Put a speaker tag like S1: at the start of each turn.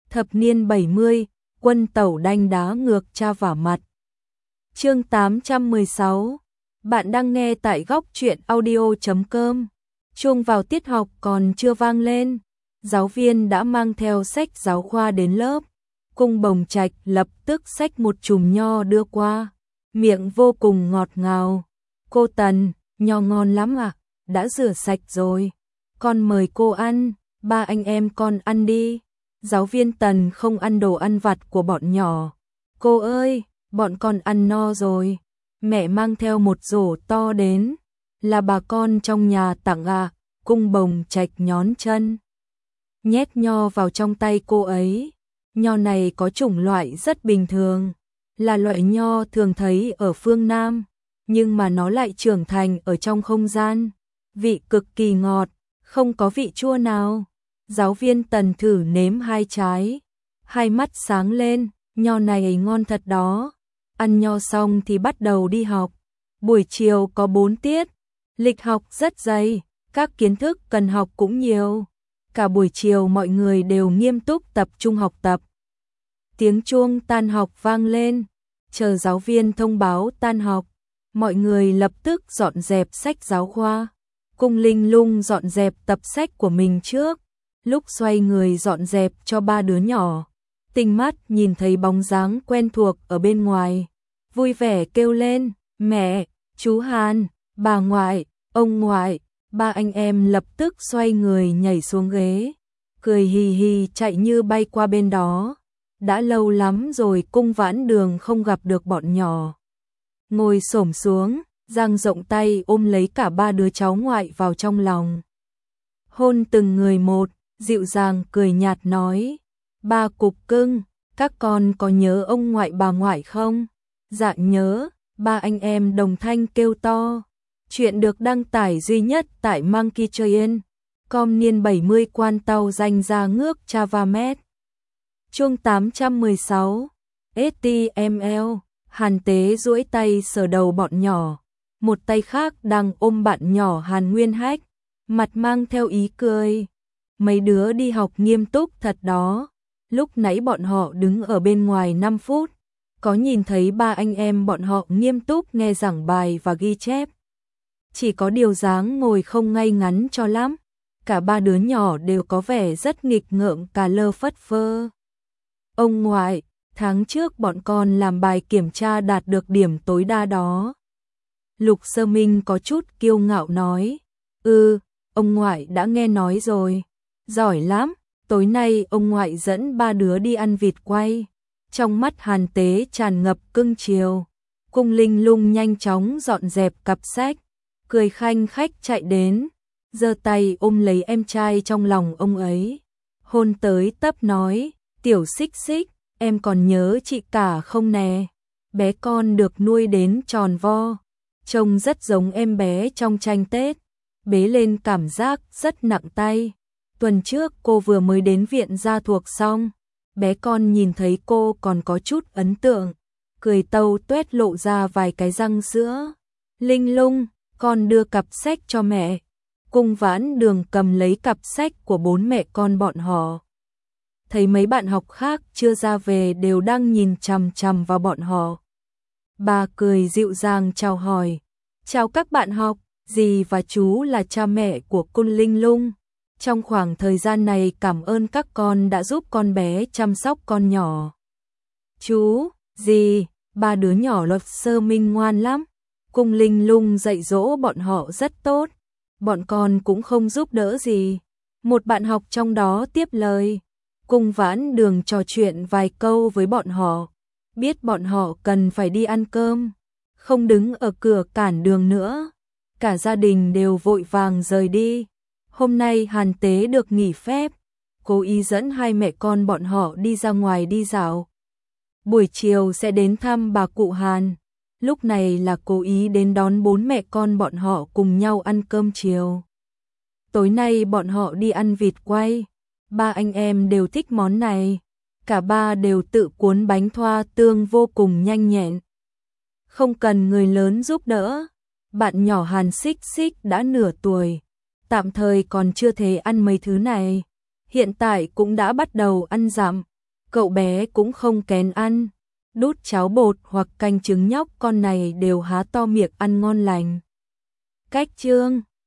S1: Thập niên 70, quân tẩu đanh đá ngược cha vả mặt. Chương 816. Bạn đang nghe tại góc truyện audio.com. Chuông vào tiết học còn chưa vang lên, giáo viên đã mang theo sách giáo khoa đến lớp. Cung Bồng Trạch lập tức xách một chùm nho đưa qua, miệng vô cùng ngọt ngào. Cô Tần, nho ngon lắm à, đã rửa sạch rồi. Con mời cô ăn, ba anh em con ăn đi. Giáo viên Tần không ăn đồ ăn vặt của bọn nhỏ. Cô ơi, bọn con ăn no rồi. Mẹ mang theo một rổ to đến, là bà con trong nhà tặng à. Cung Bồng Trạch nhón chân, nhét nho vào trong tay cô ấy. Nho này có chủng loại rất bình thường, là loại nho thường thấy ở phương Nam, nhưng mà nó lại trưởng thành ở trong không gian. Vị cực kỳ ngọt, không có vị chua nào. Giáo viên Tần thử nếm 2 trái, hai mắt sáng lên, nho này ngon thật đó. Ăn nho xong thì bắt đầu đi học. Buổi chiều có 4 tiết, lịch học rất dày, các kiến thức cần học cũng nhiều. Cả buổi chiều mọi người đều nghiêm túc tập trung học tập. Tiếng chuông tan học vang lên, chờ giáo viên thông báo tan học, mọi người lập tức dọn dẹp sách giáo khoa. Cung Linh Lung dọn dẹp tập sách của mình trước, lúc xoay người dọn dẹp cho 3 đứa nhỏ, tinh mắt nhìn thấy bóng dáng quen thuộc ở bên ngoài, vui vẻ kêu lên, mẹ, chú Hàn, bà ngoại, ông ngoại. 3 anh em lập tức xoay người nhảy xuống ghế, cười hì hì chạy như bay qua bên đó. Đã lâu lắm rồi Cung Vãn Đường không gặp được bọn nhỏ. Ngồi xổm xuống, dang rộng tay ôm lấy cả 3 đứa cháu ngoại vào trong lòng. Hôn từng người một, dịu dàng cười nhạt nói, ba cục cưng, các con có nhớ ông ngoại bà ngoại không? Dạ nhớ, 3 anh em đồng thanh kêu to. Chuyện được đăng tải duy nhất tại monkeytrain.com niên 70 quan tàu danh ra ngước Chavamet. Chương 816. HTML. Hàn Tế duỗi tay sờ đầu bọn nhỏ, một tay khác đang ôm bạn nhỏ Hàn Nguyên Hách, mặt mang theo ý cười. Mấy đứa đi học nghiêm túc thật đó. Lúc nãy bọn họ đứng ở bên ngoài 5 phút, có nhìn thấy 3 anh em bọn họ nghiêm túc nghe giảng bài và ghi chép. Chỉ có điều dáng ngồi không ngay ngắn cho lắm. Cả 3 đứa nhỏ đều có vẻ rất nghịch ngợm cà lơ phất phơ. Ông ngoại, tháng trước bọn con làm bài kiểm tra đạt được điểm tối đa đó. Lục Sơ Minh có chút kiêu ngạo nói. Ông ngoại đã nghe nói rồi. Giỏi lắm, tối nay ông ngoại dẫn 3 đứa đi ăn vịt quay. Trong mắt Hàn Tế tràn ngập cưng chiều. Cung Linh Lung nhanh chóng dọn dẹp cặp sách, cười khanh khách chạy đến, giơ tay ôm lấy em trai trong lòng ông ấy. Hôn tới tấp nói, tiểu xích xích, em còn nhớ chị cả không nè? Bé con được nuôi đến tròn vo, trông rất giống em bé trong tranh Tết, bế lên cảm giác rất nặng tay. Tuần trước cô vừa mới đến viện gia thuộc xong, bé con nhìn thấy cô còn có chút ấn tượng, cười tâu tuét lộ ra vài cái răng sữa. Linh Lung, con đưa cặp sách cho mẹ. Cung Vãn Đường cầm lấy cặp sách của 4 mẹ con bọn họ. Thấy mấy bạn học khác chưa ra về đều đang nhìn chằm chằm vào bọn họ. Bà cười dịu dàng chào hỏi. Chào các bạn học, dì và chú là cha mẹ của Cung Linh Lung. Trong khoảng thời gian này cảm ơn các con đã giúp con bé chăm sóc con nhỏ. Chú, dì, 3 đứa nhỏ Lục Sơ Minh ngoan lắm. Cung Linh Lung dạy dỗ bọn họ rất tốt. Bọn con cũng không giúp đỡ gì. Một bạn học trong đó tiếp lời. Cung Vãn Đường trò chuyện vài câu với bọn họ, biết bọn họ cần phải đi ăn cơm, không đứng ở cửa cản đường nữa. Cả gia đình đều vội vàng rời đi. Hôm nay Hàn Tế được nghỉ phép, cố ý dẫn 2 mẹ con bọn họ đi ra ngoài đi dạo. Buổi chiều sẽ đến thăm bà cụ Hàn. Lúc này là cố ý đến đón 4 mẹ con bọn họ cùng nhau ăn cơm chiều. Tối nay bọn họ đi ăn vịt quay. 3 anh em đều thích món này. Cả 3 đều tự cuốn bánh thoa tương vô cùng nhanh nhẹn. Không cần người lớn giúp đỡ. Bạn nhỏ Hàn Xích Xích đã nửa tuổi, tạm thời còn chưa thể ăn mấy thứ này. Hiện tại cũng đã bắt đầu ăn dặm. cậu bé cũng không kén ăn, đút cháo bột hoặc canh trứng nhóc con này đều há to miệng ăn ngon lành. Cách chương